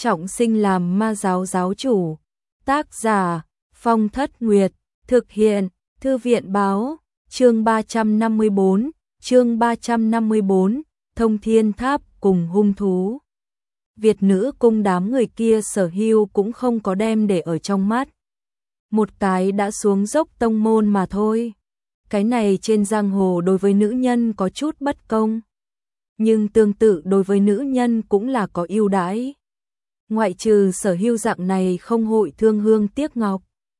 trọng sinh làm ma giáo giáo chủ. Tác giả Phong Thất Nguyệt. Thực hiện Thư viện Báo. Chương 354. Thông Thiên Tháp cùng hung thú. Việt Nữ Cung đám người kia Sở Hưu cũng không có đem để ở trong mắt. Một cái đã xuống dốc tông môn mà thôi. Cái này trên giang hồ đối với nữ nhân có chút bất công. Nhưng tương tự đối với nữ nhân cũng là có ưu đãi. Ngoại trừ Sở Hưu dạng này không hội thương hương tiếc ngọc.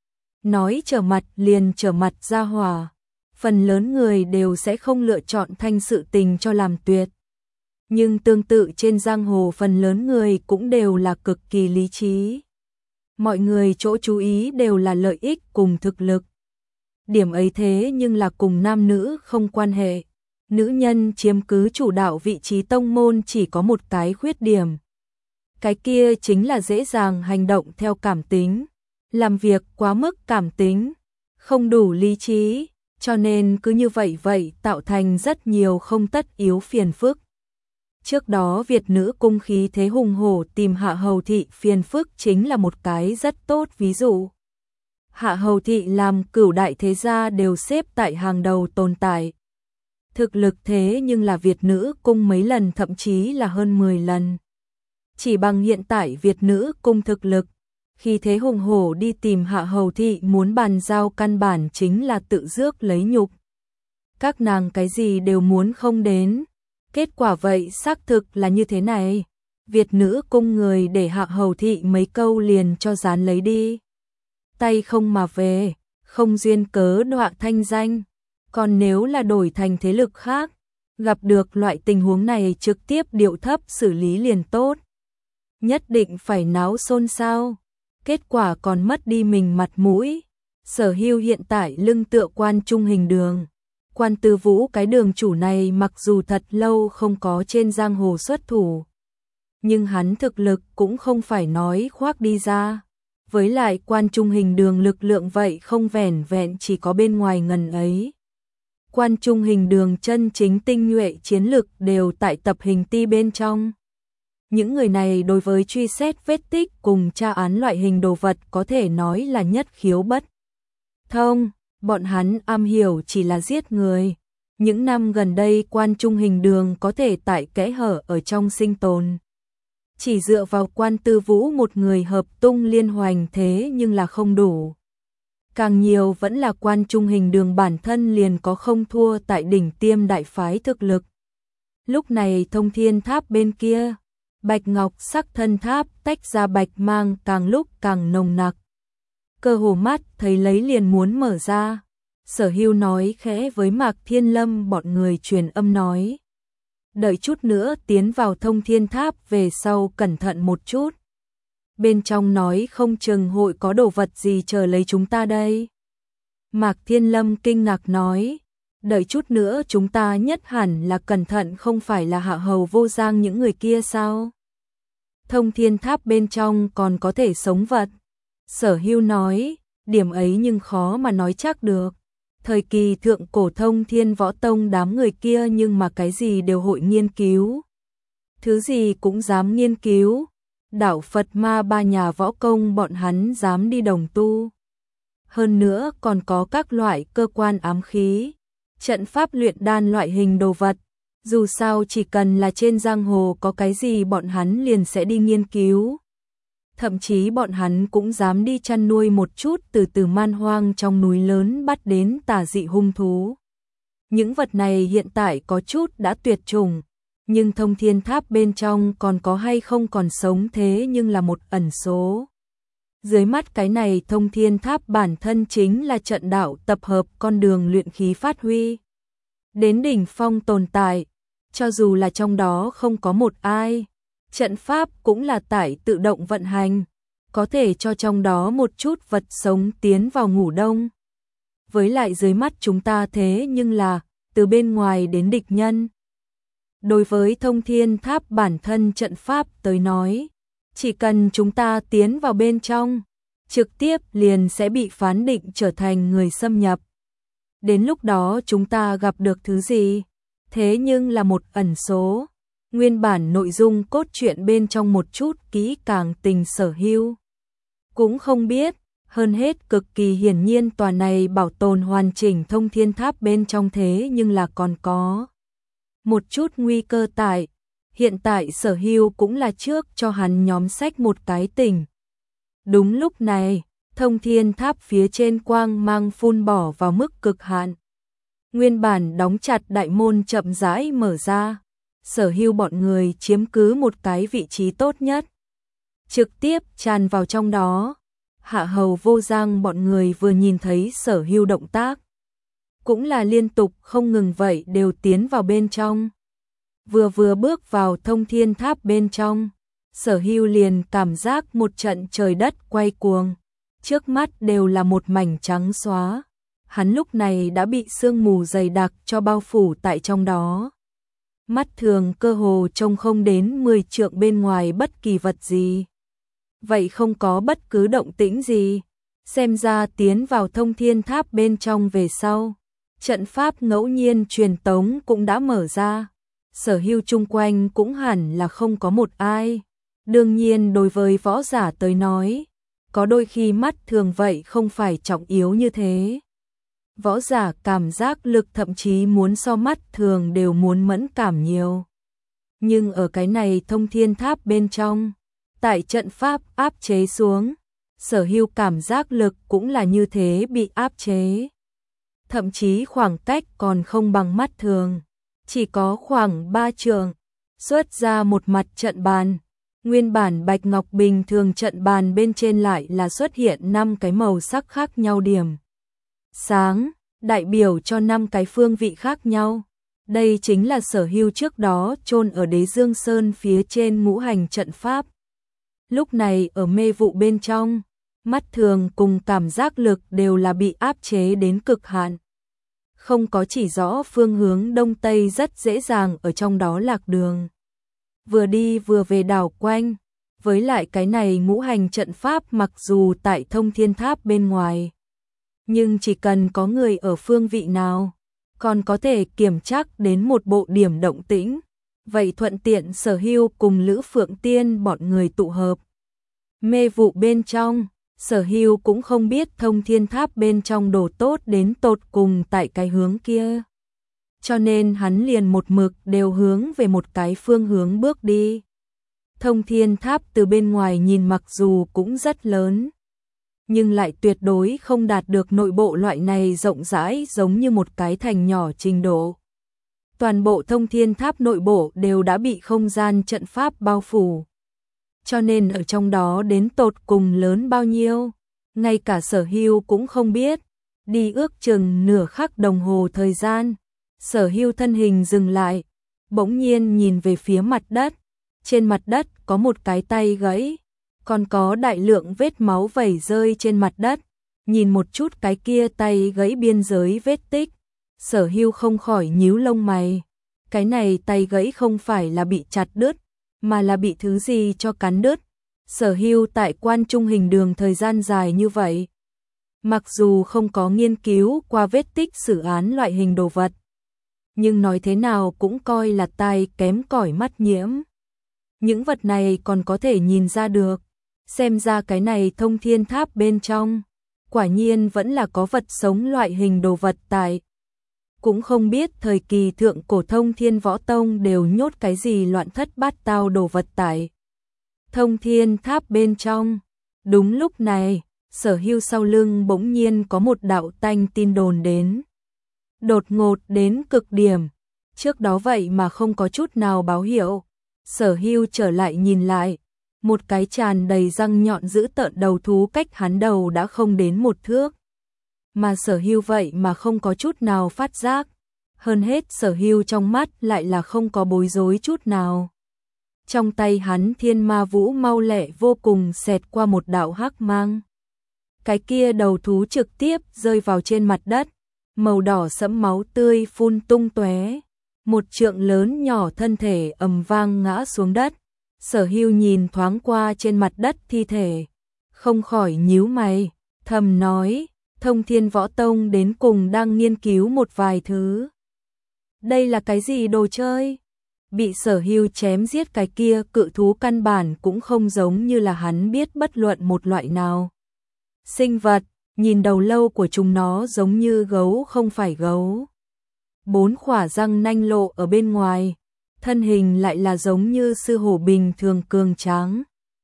Nói trở mặt liền trở mặt ra hỏa. Phần lớn người đều sẽ không lựa chọn thanh sự tình cho làm tuyệt. Nhưng tương tự trên giang hồ phần lớn người cũng đều là cực kỳ lý trí. Mọi người chỗ chú ý đều là lợi ích cùng thực lực. Điểm ấy thế nhưng là cùng nam nữ không quan hệ. Nữ nhân chiếm cứ chủ đạo vị trí tông môn chỉ có một cái khuyết điểm. Cái kia chính là dễ dàng hành động theo cảm tính. Làm việc quá mức cảm tính, không đủ lý trí, cho nên cứ như vậy tạo thành rất nhiều không tất yếu phiền phức. Trước đó Việt Nữ Cung khí thế hùng hổ tìm Hạ Hầu Thị phiền phức chính là một cái rất tốt ví dụ. Hạ Hầu Thị làm cửu đại thế gia đều xếp tại hàng đầu tồn tại. Thực lực thế nhưng là Việt Nữ Cung mấy lần thậm chí là hơn 10 lần. Chỉ bằng hiện tại Việt Nữ Cung thực lực, khi thế hùng hổ đi tìm Hạ Hầu Thị muốn bàn giao căn bản chính là tự rước lấy nhục. Các nàng cái gì đều muốn không đến. Kết quả vậy xác thực là như thế này. Việt Nữ Cung người để Hạ Hầu Thị mấy câu liền cho dán lấy đi. Tay không mà về, không duyên cớ đọa thanh danh. Còn nếu là đổi thành thế lực khác, gặp được loại tình huống này trực tiếp điệu thấp xử lý liền tốt. Nhất định phải náo xôn xao. Kết quả còn mất đi mình mặt mũi. Sở Hưu hiện tại lưng tựa Quan Trung Hình Đường. Quan Tư Vũ cái đường chủ này mặc dù thật lâu không có trên giang hồ xuất thủ, nhưng hắn thực lực cũng không phải nói khoác đi ra. Với lại Quan Trung Hình Đường lực lượng vậy không vẻn vẹn chỉ có bên ngoài ngần ấy. Quan Trung Hình Đường chân chính tinh nhuệ chiến lực đều tại tập hình ti bên trong. Những người này đối với truy xét vết tích cùng tra án loại hình đồ vật có thể nói là nhất khiếu bất thông. Bọn hắn am hiểu chỉ là giết người. Những năm gần đây Quan Trung Hình Đường có thể tại kẽ hở ở trong sinh tồn. Chỉ dựa vào Quan Tư Vũ một người hợp tung liên hoành thế nhưng là không đủ. Càng nhiều vẫn là Quan Trung Hình Đường bản thân liền có không thua tại đỉnh tiêm đại phái thực lực. Lúc này Thông Thiên Tháp bên kia, bạch ngọc sắc thân tháp tách ra bạch mang càng lúc càng nồng nặc. Cơ hồ mắt thấy lấy liền muốn mở ra. Sở Hưu nói khẽ với Mạc Thiên Lâm bọn người truyền âm nói. Đợi chút nữa tiến vào Thông Thiên Tháp về sau cẩn thận một chút. Bên trong nói không chừng hội có đồ vật gì chờ lấy chúng ta đây. Mạc Thiên Lâm kinh ngạc nói. Đợi chút nữa chúng ta nhất hẳn là cẩn thận không phải là Hạ Hầu Vô Giang những người kia sao? Thông Thiên Tháp bên trong còn có thể sống vật. Sở Hưu nói, điểm ấy nhưng khó mà nói chắc được. Thời kỳ thượng cổ Thông Thiên Võ Tông đám người kia nhưng mà cái gì đều hội nghiên cứu. Thứ gì cũng dám nghiên cứu. Đạo Phật Ma ba nhà võ công bọn hắn dám đi đồng tu. Hơn nữa còn có các loại cơ quan ám khí, trận pháp luyện đan loại hình đồ vật. Dù sao chỉ cần là trên giang hồ có cái gì bọn hắn liền sẽ đi nghiên cứu. Thậm chí bọn hắn cũng dám đi chăn nuôi một chút từ man hoang trong núi lớn bắt đến tà dị hung thú. Những vật này hiện tại có chút đã tuyệt chủng, nhưng Thông Thiên Tháp bên trong còn có hay không còn sống thế nhưng là một ẩn số. Dưới mắt cái này Thông Thiên Tháp bản thân chính là trận đạo tập hợp con đường luyện khí phát huy. Đến đỉnh phong tồn tại, cho dù là trong đó không có một ai. Trận pháp cũng là tải tự động vận hành, có thể cho trong đó một chút vật sống tiến vào ngủ đông. Với lại dưới mắt chúng ta thế nhưng là từ bên ngoài đến địch nhân. Đối với Thông Thiên Tháp bản thân trận pháp tới nói, chỉ cần chúng ta tiến vào bên trong, trực tiếp liền sẽ bị phán định trở thành người xâm nhập. Đến lúc đó chúng ta gặp được thứ gì, thế nhưng là một ẩn số. Nguyên bản nội dung cốt truyện bên trong một chút kỹ càng tình Sở Hưu cũng không biết, hơn hết cực kỳ hiển nhiên tòa này bảo tồn hoàn chỉnh Thông Thiên Tháp bên trong thế nhưng là còn có một chút nguy cơ tại. Hiện tại Sở Hưu cũng là trước cho hắn nhóm sách một cái tỉnh. Đúng lúc này, Thông Thiên Tháp phía trên quang mang phun bỏ vào mức cực hạn. Nguyên bản đóng chặt đại môn chậm rãi mở ra. Sở Hưu bọn người chiếm cứ một cái vị trí tốt nhất, trực tiếp tràn vào trong đó. Hạ Hầu Vô Giang bọn người vừa nhìn thấy Sở Hưu động tác, cũng là liên tục không ngừng vậy đều tiến vào bên trong. Vừa bước vào Thông Thiên Tháp bên trong, Sở Hưu liền cảm giác một trận trời đất quay cuồng, trước mắt đều là một mảnh trắng xóa. Hắn lúc này đã bị sương mù dày đặc cho bao phủ tại trong đó. Mắt thường cơ hồ trông không đến 10 trượng bên ngoài bất kỳ vật gì. Vậy không có bất cứ động tĩnh gì. Xem ra tiến vào Thông Thiên Tháp bên trong về sau, trận pháp ngẫu nhiên truyền tống cũng đã mở ra. Sở Hưu chung quanh cũng hẳn là không có một ai. Đương nhiên đối với võ giả tới nói, có đôi khi mắt thường vậy không phải trọng yếu như thế. Võ giả cảm giác lực thậm chí muốn so mắt thường đều muốn mẫn cảm nhiều. Nhưng ở cái này Thông Thiên Tháp bên trong, tại trận pháp áp chế xuống, Sở Hưu cảm giác lực cũng là như thế bị áp chế. Thậm chí khoảng cách còn không bằng mắt thường, chỉ có khoảng 3 trượng. Xuất ra một mặt trận bàn, nguyên bản bạch ngọc bình thường trận bàn bên trên lại là xuất hiện 5 cái màu sắc khác nhau điểm sáng, đại biểu cho 5 cái phương vị khác nhau. Đây chính là Sở Hưu trước đó chôn ở Đế Dương Sơn phía trên ngũ hành trận pháp. Lúc này ở mê vụ bên trong, mắt thường cùng cảm giác lực đều là bị áp chế đến cực hạn. Không có chỉ rõ phương hướng đông tây, rất dễ dàng ở trong đó lạc đường. Vừa đi vừa về đảo quanh, với lại cái này ngũ hành trận pháp mặc dù tại Thông Thiên Tháp bên ngoài, nhưng chỉ cần có người ở phương vị nào, còn có thể kiểm chắc đến một bộ điểm động tĩnh. Vậy thuận tiện Sở Hưu cùng Lữ Phượng Tiên bọn người tụ hợp. Mê vụ bên trong, Sở Hưu cũng không biết Thông Thiên Tháp bên trong đồ tốt đến tột cùng tại cái hướng kia. Cho nên hắn liền một mực đều hướng về một cái phương hướng bước đi. Thông Thiên Tháp từ bên ngoài nhìn mặc dù cũng rất lớn, nhưng lại tuyệt đối không đạt được nội bộ loại này rộng rãi giống như một cái thành nhỏ trình độ. Toàn bộ Thông Thiên Tháp nội bộ đều đã bị không gian trận pháp bao phủ. Cho nên ở trong đó đến tột cùng lớn bao nhiêu, ngay cả Sở Hưu cũng không biết. Đi ước chừng nửa khắc đồng hồ thời gian, Sở Hưu thân hình dừng lại, bỗng nhiên nhìn về phía mặt đất. Trên mặt đất có một cái tay gãy, còn có đại lượng vết máu vẩy rơi trên mặt đất. Nhìn một chút cái kia tay gãy biên giới vết tích, Sở Hưu không khỏi nhíu lông mày. Cái này tay gãy không phải là bị chặt đứt, mà là bị thứ gì cho cắn đứt. Sở Hưu tại Quan Trung Hình Đường thời gian dài như vậy, mặc dù không có nghiên cứu qua vết tích xử án loại hình đồ vật, nhưng nói thế nào cũng coi là tai kém cỏi mắt nhiễm. Những vật này còn có thể nhìn ra được, xem ra cái này Thông Thiên Tháp bên trong, quả nhiên vẫn là có vật sống loại hình đồ vật tại. Cũng không biết thời kỳ thượng cổ Thông Thiên Võ Tông đều nhốt cái gì loạn thất bát tao đồ vật tại Thông Thiên Tháp bên trong. Đúng lúc này, Sở Hưu sau lưng bỗng nhiên có một đạo tanh tin đồn đến. Đột ngột đến cực điểm, trước đó vậy mà không có chút nào báo hiệu. Sở Hưu trở lại nhìn lại, một cái tràn đầy răng nhọn dữ tợn đầu thú cách hắn đầu đã không đến 1 thước. Mà Sở Hưu vậy mà không có chút nào phát giác. Hơn hết Sở Hưu trong mắt lại là không có bối rối chút nào. Trong tay hắn thiên ma vũ mau lẹ vô cùng xẹt qua một đạo hắc mang. Cái kia đầu thú trực tiếp rơi vào trên mặt đất, màu đỏ sẫm máu tươi phun tung tóe. Một trượng lớn nhỏ thân thể ầm vang ngã xuống đất. Sở Hưu nhìn thoáng qua trên mặt đất thi thể, không khỏi nhíu mày, thầm nói, Thông Thiên Võ Tông đến cùng đang nghiên cứu một vài thứ. Đây là cái gì đồ chơi? Bị Sở Hưu chém giết cái kia cự thú căn bản cũng không giống như là hắn biết bất luận một loại nào. Sinh vật, nhìn đầu lâu của chúng nó giống như gấu không phải gấu. 4 khỏa răng nanh lộ ở bên ngoài, thân hình lại là giống như sư hổ bình thường cường tráng.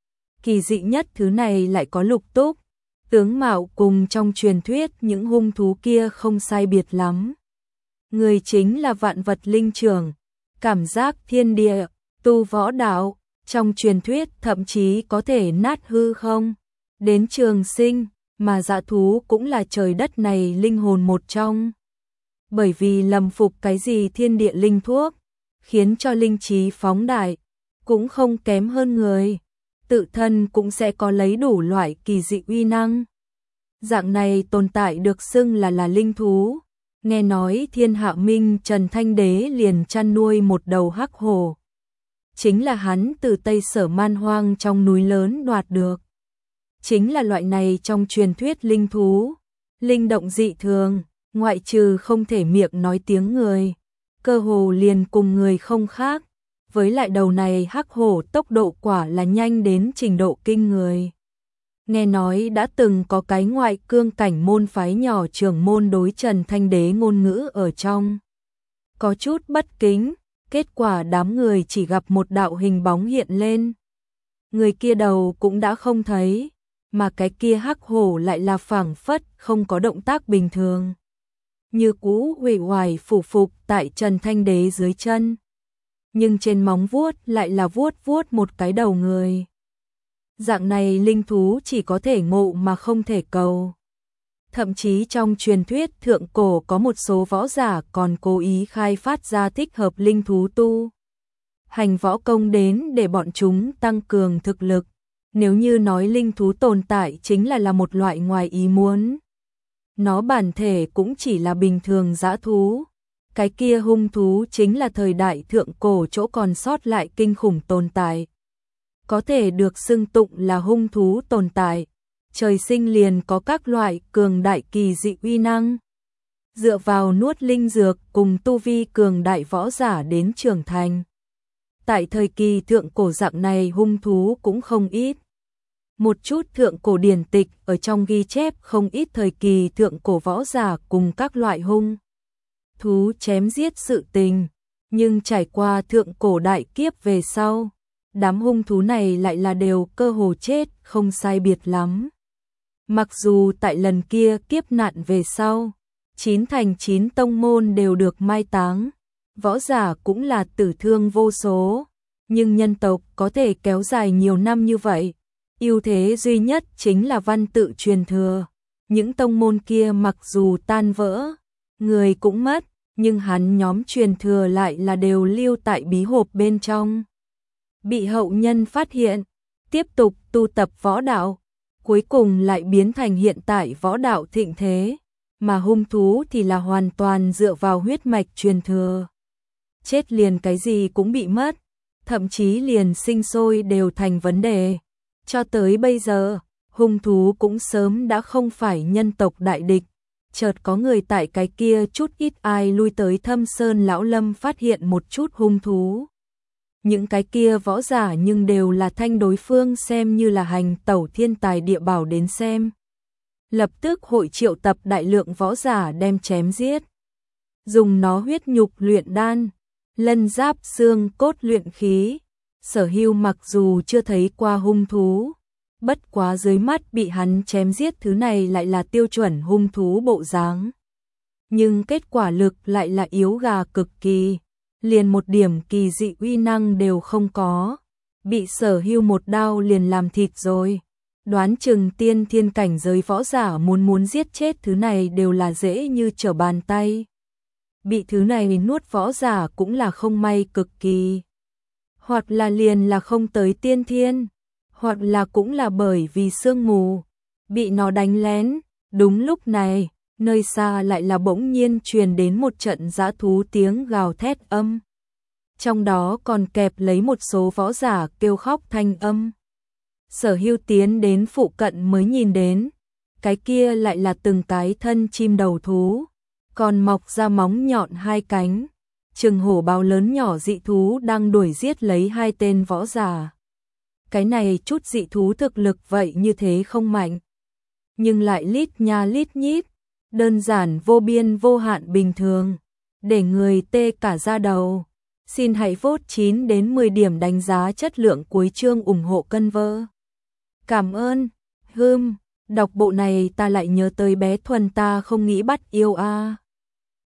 Kỳ dị nhất thứ này lại có lục túc, tướng mạo cùng trong truyền thuyết những hung thú kia không sai biệt lắm. Người chính là vạn vật linh trưởng, cảm giác thiên địa, tu võ đạo, trong truyền thuyết thậm chí có thể nát hư không, đến trường sinh, mà dã thú cũng là trời đất này linh hồn một trong. Bởi vì lầm phục cái gì thiên địa linh thuốc, khiến cho linh trí phóng đại, cũng không kém hơn người, tự thân cũng sẽ có lấy đủ loại kỳ dị uy năng. Dạng này tồn tại được xưng là linh thú. Nghe nói Thiên Hạ Minh Trần Thanh Đế liền chăn nuôi một đầu hắc hổ. Chính là hắn từ Tây Sở man hoang trong núi lớn đoạt được. Chính là loại này trong truyền thuyết linh thú, linh động dị thường, ngoại trừ không thể miệng nói tiếng người, cơ hồ liền cùng người không khác, với lại đầu này hắc hổ tốc độ quả là nhanh đến trình độ kinh người. Nghe nói đã từng có cái ngoại cương cảnh môn phái nhỏ trưởng môn đối Trần Thanh Đế ngôn ngữ ở trong. Có chút bất kính, kết quả đám người chỉ gặp một đạo hình bóng hiện lên. Người kia đầu cũng đã không thấy, mà cái kia hắc hổ lại là phảng phất không có động tác bình thường. Như cũ uể oải phủ phục tại Trần Thanh Đế dưới chân. Nhưng trên móng vuốt lại là vuốt một cái đầu người. Dạng này linh thú chỉ có thể ngộ mà không thể cầu. Thậm chí trong truyền thuyết thượng cổ có một số võ giả còn cố ý khai phát ra thích hợp linh thú tu hành võ công đến để bọn chúng tăng cường thực lực. Nếu như nói linh thú tồn tại chính là một loại ngoài ý muốn. Nó bản thể cũng chỉ là bình thường dã thú. Cái kia hung thú chính là thời đại thượng cổ chỗ còn sót lại kinh khủng tồn tại. Có thể được xưng tụng là hung thú tồn tại, trời sinh liền có các loại cường đại kỳ dị uy năng. Dựa vào nuốt linh dược cùng tu vi cường đại võ giả đến trưởng thành. Tại thời kỳ thượng cổ dạng này hung thú cũng không ít. Một chút thượng cổ điển tịch ở trong ghi chép không ít thời kỳ thượng cổ võ giả cùng các loại hung thú chém giết sự tình, nhưng trải qua thượng cổ đại kiếp về sau, đám hung thú này lại là đều cơ hồ chết không sai biệt lắm. Mặc dù tại lần kia kiếp nạn về sau, 9 thành 9 tông môn đều được mai táng, võ giả cũng là tử thương vô số, nhưng nhân tộc có thể kéo dài nhiều năm như vậy, ưu thế duy nhất chính là văn tự truyền thừa. Những tông môn kia mặc dù tan vỡ, người cũng mất, nhưng hắn nhóm truyền thừa lại là đều lưu tại bí hộp bên trong. Bị hậu nhân phát hiện, tiếp tục tu tập võ đạo, cuối cùng lại biến thành hiện tại võ đạo thịnh thế, mà hung thú thì là hoàn toàn dựa vào huyết mạch truyền thừa. Chết liền cái gì cũng bị mất, thậm chí liền sinh sôi đều thành vấn đề. Cho tới bây giờ, hung thú cũng sớm đã không phải nhân tộc đại địch. Chợt có người tại cái kia chút ít ai lui tới Thâm Sơn Lão Lâm phát hiện một chút hung thú. Những cái kia võ giả nhưng đều là thanh đối phương xem như là hành tẩu thiên tài địa bảo đến xem. Lập tức hội triệu tập đại lượng võ giả đem chém giết. Dùng nó huyết nhục luyện đan, lân giáp xương cốt luyện khí. Sở Hưu mặc dù chưa thấy qua hung thú, bất quá dưới mắt bị hắn chém giết thứ này lại là tiêu chuẩn hung thú bộ dáng. Nhưng kết quả lực lại là yếu gà cực kỳ, liền một điểm kỳ dị uy năng đều không có, bị Sở Hưu một đao liền làm thịt rồi. Đoán chừng tiên thiên cảnh giới võ giả muốn giết chết thứ này đều là dễ như trở bàn tay. Bị thứ này nuốt võ giả cũng là không may cực kỳ. Hoặc là liền là không tới tiên thiên, hoặc là cũng là bởi vì sương mù, bị nó đánh lén. Đúng lúc này, nơi xa lại là bỗng nhiên truyền đến một trận dã thú tiếng gào thét âm. Trong đó còn kẹp lấy một số võ giả kêu khóc thanh âm. Sở Hưu tiến đến phụ cận mới nhìn đến, cái kia lại là từng cái thân chim đầu thú, còn mọc ra móng nhọn hai cánh, Chừng hổ báo lớn nhỏ dị thú đang đuổi giết lấy hai tên võ giả. Cái này chút dị thú thực lực vậy như thế không mạnh, nhưng lại lít nha lít nhít, đơn giản vô biên vô hạn bình thường, để người tê cả da đầu. Xin hãy vote 9 đến 10 điểm đánh giá chất lượng cuối chương ủng hộ cân vơ. Cảm ơn. Đọc bộ này ta lại nhớ tới bé Thuần ta không nghĩ bắt yêu a.